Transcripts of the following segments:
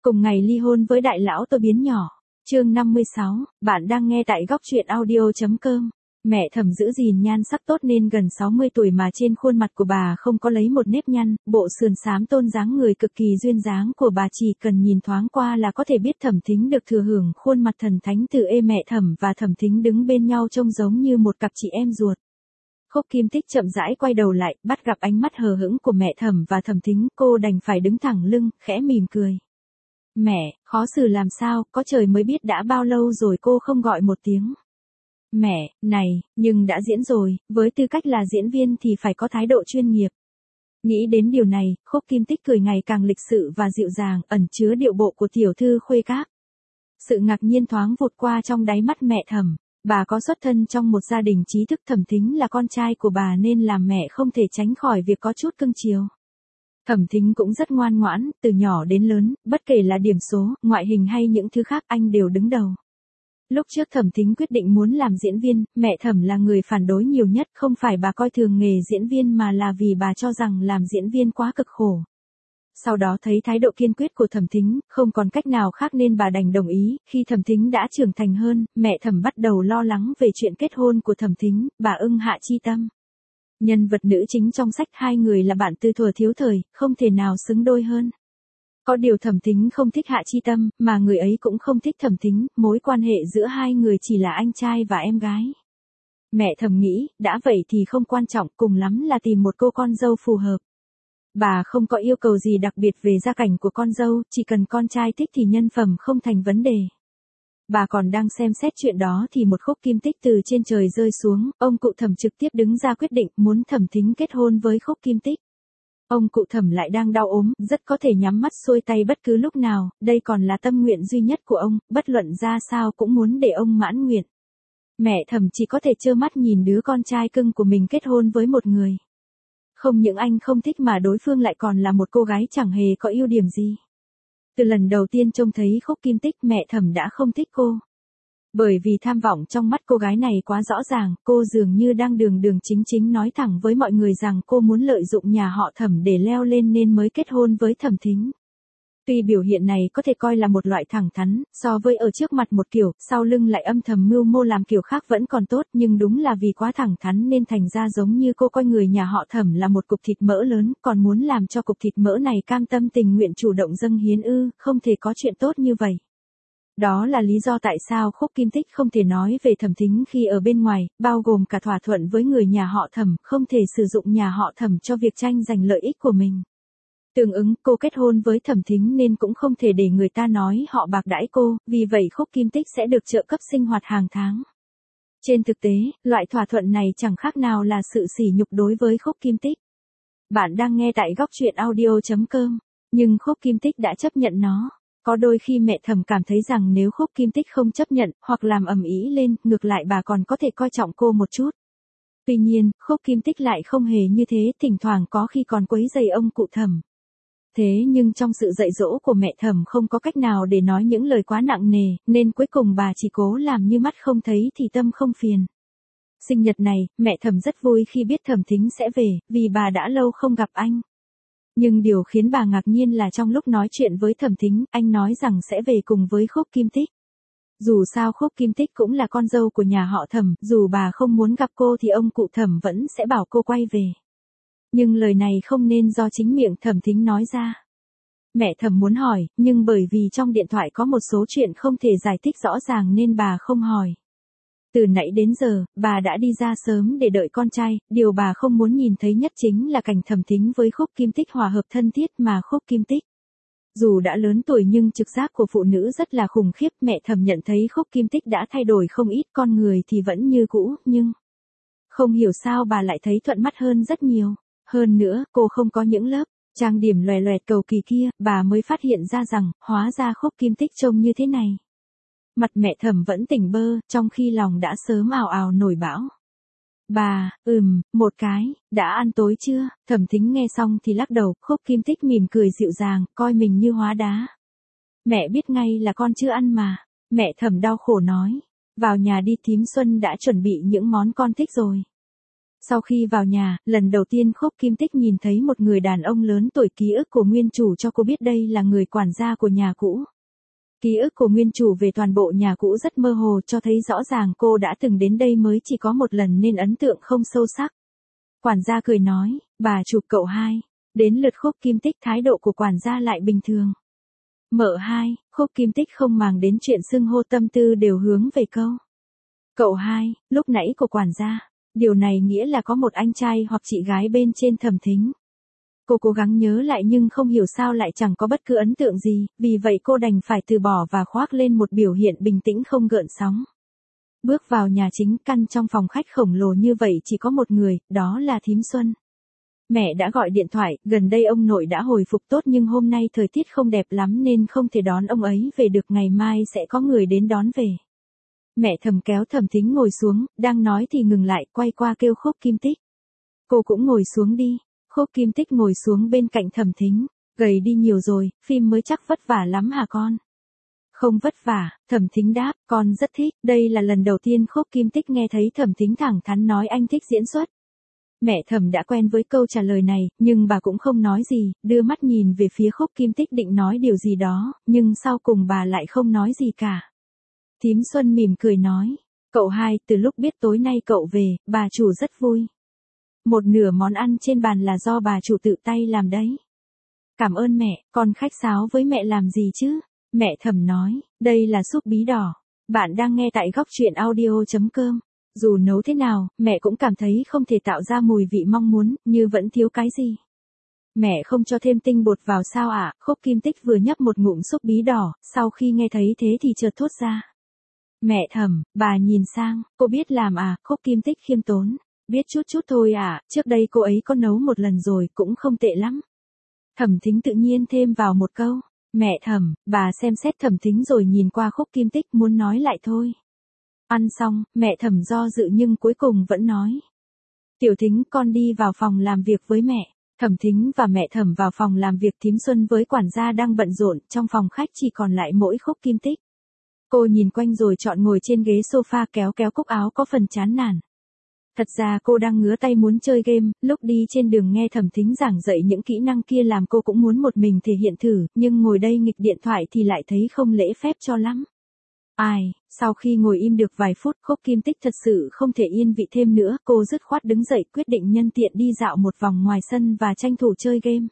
Cùng ngày ly hôn với đại lão tôi biến nhỏ. Chương 56, bạn đang nghe tại góc truyện audio.com. Mẹ Thẩm giữ gìn nhan sắc tốt nên gần 60 tuổi mà trên khuôn mặt của bà không có lấy một nếp nhăn, bộ sườn xám tôn dáng người cực kỳ duyên dáng của bà chỉ cần nhìn thoáng qua là có thể biết Thẩm Thính được thừa hưởng khuôn mặt thần thánh từ mẹ Thẩm và Thẩm Thính đứng bên nhau trông giống như một cặp chị em ruột. Khúc Kim Tích chậm rãi quay đầu lại, bắt gặp ánh mắt hờ hững của mẹ Thẩm và Thẩm Thính, cô đành phải đứng thẳng lưng, khẽ mỉm cười. Mẹ, khó xử làm sao, có trời mới biết đã bao lâu rồi cô không gọi một tiếng. Mẹ, này, nhưng đã diễn rồi, với tư cách là diễn viên thì phải có thái độ chuyên nghiệp. Nghĩ đến điều này, Khúc Kim Tích cười ngày càng lịch sự và dịu dàng, ẩn chứa điệu bộ của tiểu thư khuê các. Sự ngạc nhiên thoáng vụt qua trong đáy mắt mẹ Thẩm. Bà có xuất thân trong một gia đình trí thức, Thẩm Thính là con trai của bà nên làm mẹ không thể tránh khỏi việc có chút cưng chiều. Thẩm Thính cũng rất ngoan ngoãn, từ nhỏ đến lớn, bất kể là điểm số, ngoại hình hay những thứ khác anh đều đứng đầu. Lúc trước Thẩm Thính quyết định muốn làm diễn viên, mẹ Thẩm là người phản đối nhiều nhất, không phải bà coi thường nghề diễn viên mà là vì bà cho rằng làm diễn viên quá cực khổ. Sau đó thấy thái độ kiên quyết của Thẩm Thính, không còn cách nào khác nên bà đành đồng ý. Khi Thẩm Thính đã trưởng thành hơn, mẹ Thẩm bắt đầu lo lắng về chuyện kết hôn của Thẩm Thính, bà ưng Hạ Chi Tâm. Nhân vật nữ chính trong sách hai người là bạn từ thuở thiếu thời, không thể nào xứng đôi hơn. Có điều Thẩm Thính không thích Hạ Chi Tâm, mà người ấy cũng không thích Thẩm Thính, mối quan hệ giữa hai người chỉ là anh trai và em gái. Mẹ Thẩm nghĩ, đã vậy thì không quan trọng, cùng lắm là tìm một cô con dâu phù hợp. Bà không có yêu cầu gì đặc biệt về gia cảnh của con dâu, chỉ cần con trai thích thì nhân phẩm không thành vấn đề. Bà còn đang xem xét chuyện đó thì một Khúc Kim Tích từ trên trời rơi xuống, ông cụ Thẩm trực tiếp đứng ra quyết định muốn Thẩm Thính kết hôn với Khúc Kim Tích. Ông cụ Thẩm lại đang đau ốm, rất có thể nhắm mắt xuôi tay bất cứ lúc nào, đây còn là tâm nguyện duy nhất của ông, bất luận ra sao cũng muốn để ông mãn nguyện. Mẹ Thẩm chỉ có thể trơ mắt nhìn đứa con trai cưng của mình kết hôn với một người. Không những anh không thích mà đối phương lại còn là một cô gái chẳng hề có ưu điểm gì. Từ lần đầu tiên trông thấy Khúc Kim Tích, mẹ Thẩm đã không thích cô. Bởi vì tham vọng trong mắt cô gái này quá rõ ràng, cô dường như đang đường đường chính chính nói thẳng với mọi người rằng cô muốn lợi dụng nhà họ Thẩm để leo lên nên mới kết hôn với Thẩm Thính. Tuy biểu hiện này có thể coi là một loại thẳng thắn, so với ở trước mặt một kiểu, sau lưng lại âm thầm mưu mô làm kiểu khác vẫn còn tốt, nhưng đúng là vì quá thẳng thắn nên thành ra giống như cô coi người nhà họ Thẩm là một cục thịt mỡ lớn, còn muốn làm cho cục thịt mỡ này cam tâm tình nguyện chủ động dâng hiến không thể có chuyện tốt như vậy. Đó là lý do tại sao Khúc Kim Tích không thể nói về Thẩm Thính khi ở bên ngoài, bao gồm cả thỏa thuận với người nhà họ Thẩm, không thể sử dụng nhà họ Thẩm cho việc tranh giành lợi ích của mình. Tương ứng, cô kết hôn với Thẩm Thính nên cũng không thể để người ta nói họ bạc đãi cô, vì vậy Khúc Kim Tích sẽ được trợ cấp sinh hoạt hàng tháng. Trên thực tế, loại thỏa thuận này chẳng khác nào là sự sỉ nhục đối với Khúc Kim Tích. Bạn đang nghe tại góc truyện audio.com, nhưng Khúc Kim Tích đã chấp nhận nó. Có đôi khi mẹ Thẩm cảm thấy rằng nếu Khúc Kim Tích không chấp nhận, hoặc làm ầm ĩ lên, ngược lại bà còn có thể coi trọng cô một chút. Tuy nhiên, Khúc Kim Tích lại không hề như thế, thỉnh thoảng có khi còn quấy rầy ông cụ Thẩm. Thế nhưng trong sự dạy dỗ của mẹ Thẩm không có cách nào để nói những lời quá nặng nề, nên cuối cùng bà chỉ cố làm như mắt không thấy thì tâm không phiền. Sinh nhật này, mẹ Thẩm rất vui khi biết Thẩm Thính sẽ về, vì bà đã lâu không gặp anh. Nhưng điều khiến bà ngạc nhiên là trong lúc nói chuyện với Thẩm Thính, anh nói rằng sẽ về cùng với Khúc Kim Tích. Dù sao Khúc Kim Tích cũng là con dâu của nhà họ Thẩm, dù bà không muốn gặp cô thì ông cụ Thẩm vẫn sẽ bảo cô quay về. Nhưng lời này không nên do chính miệng Thẩm Thính nói ra. Mẹ Thẩm muốn hỏi, nhưng bởi vì trong điện thoại có một số chuyện không thể giải thích rõ ràng nên bà không hỏi. Từ nãy đến giờ, bà đã đi ra sớm để đợi con trai, điều bà không muốn nhìn thấy nhất chính là cảnh Thẩm Thính với Khúc Kim Tích hòa hợp thân thiết mà Khúc Kim Tích. Dù đã lớn tuổi nhưng trực giác của phụ nữ rất là khủng khiếp, mẹ Thẩm nhận thấy Khúc Kim Tích đã thay đổi không ít, con người thì vẫn như cũ, nhưng không hiểu sao bà lại thấy thuận mắt hơn rất nhiều. Hơn nữa, cô không có những lớp trang điểm loè loẹt cầu kỳ kia, bà mới phát hiện ra rằng, hóa ra Khúc Kim Tích trông như thế này. Mặt mẹ Thẩm vẫn tỉnh bơ, trong khi lòng đã sớm ào ào nổi bão. Bà, một cái, đã ăn tối chưa? Thẩm Thính nghe xong thì lắc đầu, Khúc Kim Tích mỉm cười dịu dàng, coi mình như hóa đá. Mẹ biết ngay là con chưa ăn mà. Mẹ Thẩm đau khổ nói. Vào nhà đi, thím Xuân đã chuẩn bị những món con thích rồi. Sau khi vào nhà, lần đầu tiên Khúc Kim Tích nhìn thấy một người đàn ông lớn tuổi, ký ức của nguyên chủ cho cô biết đây là người quản gia của nhà cũ. Ký ức của nguyên chủ về toàn bộ nhà cũ rất mơ hồ, cho thấy rõ ràng cô đã từng đến đây mới chỉ có một lần nên ấn tượng không sâu sắc. Quản gia cười nói, bà chủ cậu hai. Đến lượt Khúc Kim Tích, thái độ của quản gia lại bình thường. Mợ hai, Khúc Kim Tích không màng đến chuyện xưng hô, tâm tư đều hướng về câu. Cậu hai, lúc nãy của quản gia. Điều này nghĩa là có một anh trai hoặc chị gái bên trên Thẩm Thính. Cô cố gắng nhớ lại nhưng không hiểu sao lại chẳng có bất cứ ấn tượng gì, vì vậy cô đành phải từ bỏ và khoác lên một biểu hiện bình tĩnh không gợn sóng. Bước vào nhà chính, căn trong phòng khách khổng lồ như vậy chỉ có một người, đó là Thím Xuân. Mẹ đã gọi điện thoại, gần đây ông nội đã hồi phục tốt nhưng hôm nay thời tiết không đẹp lắm nên không thể đón ông ấy về được, ngày mai sẽ có người đến đón về. Mẹ Thẩm kéo Thẩm Thính ngồi xuống, đang nói thì ngừng lại, quay qua kêu Khúc Kim Tích. Cô cũng ngồi xuống đi. Khúc Kim Tích ngồi xuống bên cạnh Thẩm Thính. Gầy đi nhiều rồi, phim mới chắc vất vả lắm hả con? Không vất vả, Thẩm Thính đáp, con rất thích. Đây là lần đầu tiên Khúc Kim Tích nghe thấy Thẩm Thính thẳng thắn nói anh thích diễn xuất. Mẹ Thẩm đã quen với câu trả lời này, nhưng bà cũng không nói gì, đưa mắt nhìn về phía Khúc Kim Tích định nói điều gì đó, nhưng sau cùng bà lại không nói gì cả. Thím Xuân mỉm cười nói, cậu hai, từ lúc biết tối nay cậu về, bà chủ rất vui. Một nửa món ăn trên bàn là do bà chủ tự tay làm đấy. Cảm ơn mẹ, con khách sáo với mẹ làm gì chứ? Mẹ Thẩm nói, đây là súp bí đỏ. Bạn đang nghe tại góc truyện audio.com. Dù nấu thế nào, mẹ cũng cảm thấy không thể tạo ra mùi vị mong muốn, như vẫn thiếu cái gì. Mẹ không cho thêm tinh bột vào sao ạ? Khúc Kim Tích vừa nhấp một ngụm súp bí đỏ, sau khi nghe thấy thế thì chợt thốt ra. Mẹ Thẩm, bà nhìn sang, cô biết làm à? Khúc Kim Tích khiêm tốn. Biết chút chút thôi à, trước đây cô ấy có nấu một lần rồi, cũng không tệ lắm. Thẩm Thính tự nhiên thêm vào một câu. Mẹ Thẩm, bà xem xét Thẩm Thính rồi nhìn qua Khúc Kim Tích, muốn nói lại thôi. Ăn xong, mẹ Thẩm do dự nhưng cuối cùng vẫn nói. Tiểu Thính, con đi vào phòng làm việc với mẹ. Thẩm Thính và mẹ Thẩm vào phòng làm việc, Thím Xuân với quản gia đang bận rộn, trong phòng khách chỉ còn lại mỗi Khúc Kim Tích. Cô nhìn quanh rồi chọn ngồi trên ghế sofa, kéo kéo cúc áo có phần chán nản. Thật ra cô đang ngứa tay muốn chơi game, lúc đi trên đường nghe Thẩm Thính giảng dạy những kỹ năng kia làm cô cũng muốn một mình thể hiện thử, nhưng ngồi đây nghịch điện thoại thì lại thấy không lễ phép cho lắm. Sau khi ngồi im được vài phút, Khúc Kim Tích thật sự không thể yên vị thêm nữa, cô dứt khoát đứng dậy, quyết định nhân tiện đi dạo một vòng ngoài sân và tranh thủ chơi game.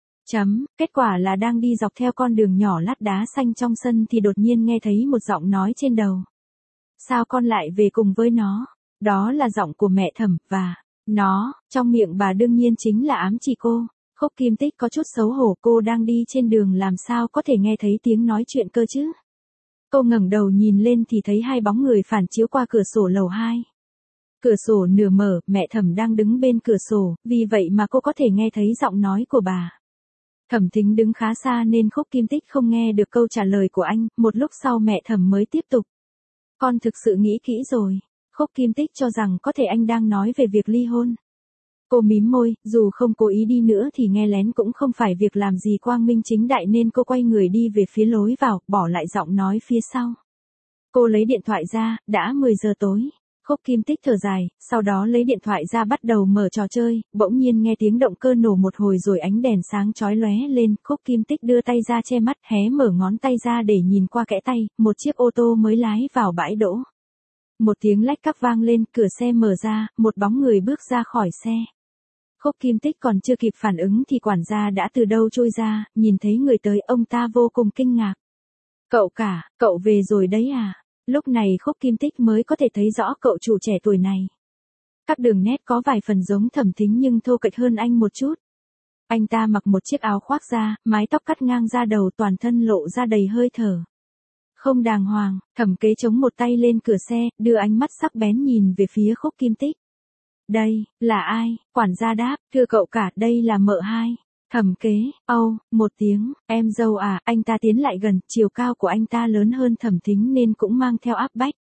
Kết quả là đang đi dọc theo con đường nhỏ lát đá xanh trong sân thì đột nhiên nghe thấy một giọng nói trên đầu. Sao con lại về cùng với nó? Đó là giọng của mẹ Thẩm, và nó, trong miệng bà đương nhiên chính là ám chỉ cô. Khúc Kim Tích có chút xấu hổ, cô đang đi trên đường làm sao có thể nghe thấy tiếng nói chuyện cơ chứ? Cô ngẩng đầu nhìn lên thì thấy hai bóng người phản chiếu qua cửa sổ lầu 2. Cửa sổ nửa mở, mẹ Thẩm đang đứng bên cửa sổ, vì vậy mà cô có thể nghe thấy giọng nói của bà. Thẩm Thính đứng khá xa nên Khúc Kim Tích không nghe được câu trả lời của anh, một lúc sau mẹ Thẩm mới tiếp tục. Con thực sự nghĩ kỹ rồi. Khúc Kim Tích cho rằng có thể anh đang nói về việc ly hôn. Cô mím môi, dù không cố ý đi nữa thì nghe lén cũng không phải việc làm gì quang minh chính đại nên cô quay người đi về phía lối vào, bỏ lại giọng nói phía sau. Cô lấy điện thoại ra, đã 10 giờ tối. Khúc Kim Tích thở dài, sau đó lấy điện thoại ra bắt đầu mở trò chơi, bỗng nhiên nghe tiếng động cơ nổ một hồi rồi ánh đèn sáng chói lóe lên, Khúc Kim Tích đưa tay ra che mắt, hé mở ngón tay ra để nhìn qua kẽ tay, một chiếc ô tô mới lái vào bãi đỗ. Một tiếng lách cắp vang lên, cửa xe mở ra, một bóng người bước ra khỏi xe. Khúc Kim Tích còn chưa kịp phản ứng thì quản gia đã từ đâu trôi ra, nhìn thấy người tới ông ta vô cùng kinh ngạc. Cậu cả, cậu về rồi đấy à? Lúc này Khúc Kim Tích mới có thể thấy rõ cậu chủ trẻ tuổi này. Các đường nét có vài phần giống Thẩm Thính nhưng thô kệch hơn anh một chút. Anh ta mặc một chiếc áo khoác da, mái tóc cắt ngang ra đầu, toàn thân lộ ra đầy hơi thở. Không đàng hoàng, Thẩm Kế chống một tay lên cửa xe, đưa ánh mắt sắc bén nhìn về phía Khúc Kim Tích. Đây, là ai? Quản gia đáp, thưa cậu cả, đây là mợ hai. Thẩm Kế, một tiếng, em dâu à, anh ta tiến lại gần, chiều cao của anh ta lớn hơn Thẩm Thính nên cũng mang theo áp bách.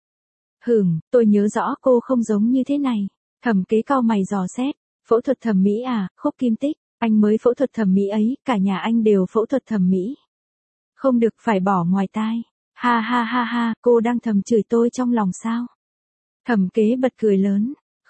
Tôi nhớ rõ cô không giống như thế này. Thẩm Kế cau mày dò xét, phẫu thuật thẩm mỹ à? Khúc Kim Tích, anh mới phẫu thuật thẩm mỹ ấy, cả nhà anh đều phẫu thuật thẩm mỹ. Không được, phải bỏ ngoài tai. Ha ha ha ha, cô đang thầm chửi tôi trong lòng sao? Thẩm Kế bật cười lớn.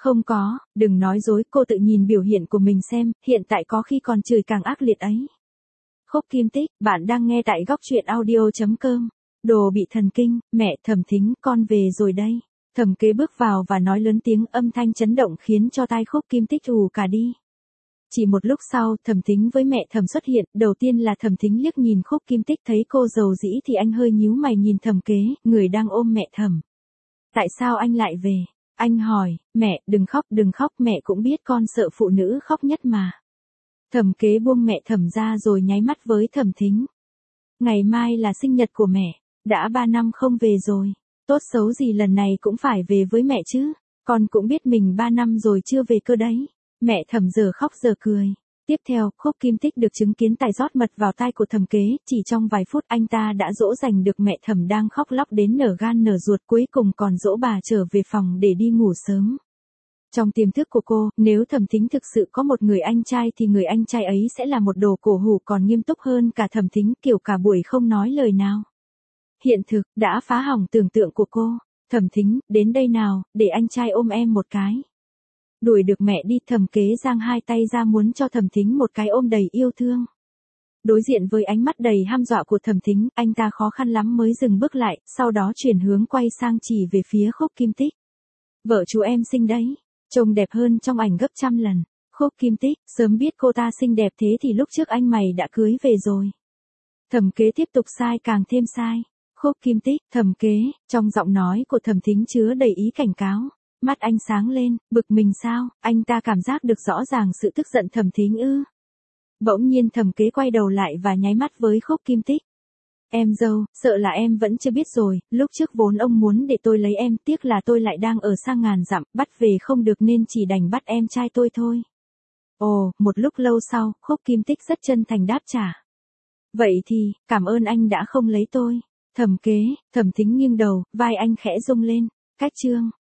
Không có, đừng nói dối, cô tự nhìn biểu hiện của mình xem, hiện tại có khi còn chửi càng ác liệt ấy. Khúc Kim Tích, bạn đang nghe tại góc truyện audio.com. Đồ bị thần kinh, mẹ Thẩm Thính, con về rồi đây. Thẩm Kế bước vào và nói lớn tiếng, âm thanh chấn động khiến cho tai Khúc Kim Tích ù cả đi. Chỉ một lúc sau, Thẩm Thính với mẹ Thẩm xuất hiện, đầu tiên là Thẩm Thính liếc nhìn Khúc Kim Tích, thấy cô dầu dĩ thì anh hơi nhíu mày nhìn Thẩm Kế, người đang ôm mẹ Thẩm. Tại sao anh lại về? Anh hỏi, mẹ, đừng khóc, mẹ cũng biết con sợ phụ nữ khóc nhất mà. Thẩm Kế buông mẹ Thẩm ra rồi nháy mắt với Thẩm Thính. Ngày mai là sinh nhật của mẹ, đã 3 năm không về rồi, tốt xấu gì lần này cũng phải về với mẹ chứ, con cũng biết mình 3 năm rồi chưa về cơ đấy. Mẹ Thẩm giờ khóc giờ cười. Tiếp theo, Khúc Kim Tích được chứng kiến tài rót mật vào tai của Thẩm Kế, chỉ trong vài phút anh ta đã dỗ dành được mẹ Thẩm đang khóc lóc đến nở gan nở ruột, cuối cùng còn dỗ bà trở về phòng để đi ngủ sớm. Trong tiềm thức của cô, nếu Thẩm Thính thực sự có một người anh trai thì người anh trai ấy sẽ là một đồ cổ hủ còn nghiêm túc hơn cả Thẩm Thính, kiểu cả buổi không nói lời nào. Hiện thực, đã phá hỏng tưởng tượng của cô. Thẩm Thính, đến đây nào, để anh trai ôm em một cái. Đuổi được mẹ đi, Thẩm Kế giang hai tay ra muốn cho Thẩm Thính một cái ôm đầy yêu thương. Đối diện với ánh mắt đầy hăm dọa của Thẩm Thính, anh ta khó khăn lắm mới dừng bước lại, sau đó chuyển hướng quay sang chỉ về phía Khúc Kim Tích. Vợ chú em xinh đấy, trông đẹp hơn trong ảnh gấp trăm lần. Khúc Kim Tích, sớm biết cô ta xinh đẹp thế thì lúc trước anh mày đã cưới về rồi. Thẩm Kế tiếp tục sai càng thêm sai. Khúc Kim Tích, Thẩm Kế, trong giọng nói của Thẩm Thính chứa đầy ý cảnh cáo. Mắt anh sáng lên, bực mình sao, anh ta cảm giác được rõ ràng sự tức giận Thẩm Thính ư. Bỗng nhiên Thẩm Kế quay đầu lại và nháy mắt với Khúc Kim Tích. Em dâu, sợ là em vẫn chưa biết rồi, lúc trước vốn ông muốn để tôi lấy em, tiếc là tôi lại đang ở xa ngàn dặm, bắt về không được nên chỉ đành bắt em trai tôi thôi. Ồ, một lúc lâu sau, Khúc Kim Tích rất chân thành đáp trả. Vậy thì, cảm ơn anh đã không lấy tôi. Thẩm Kế, Thẩm Thính nghiêng đầu, vai anh khẽ rung lên. Cách chương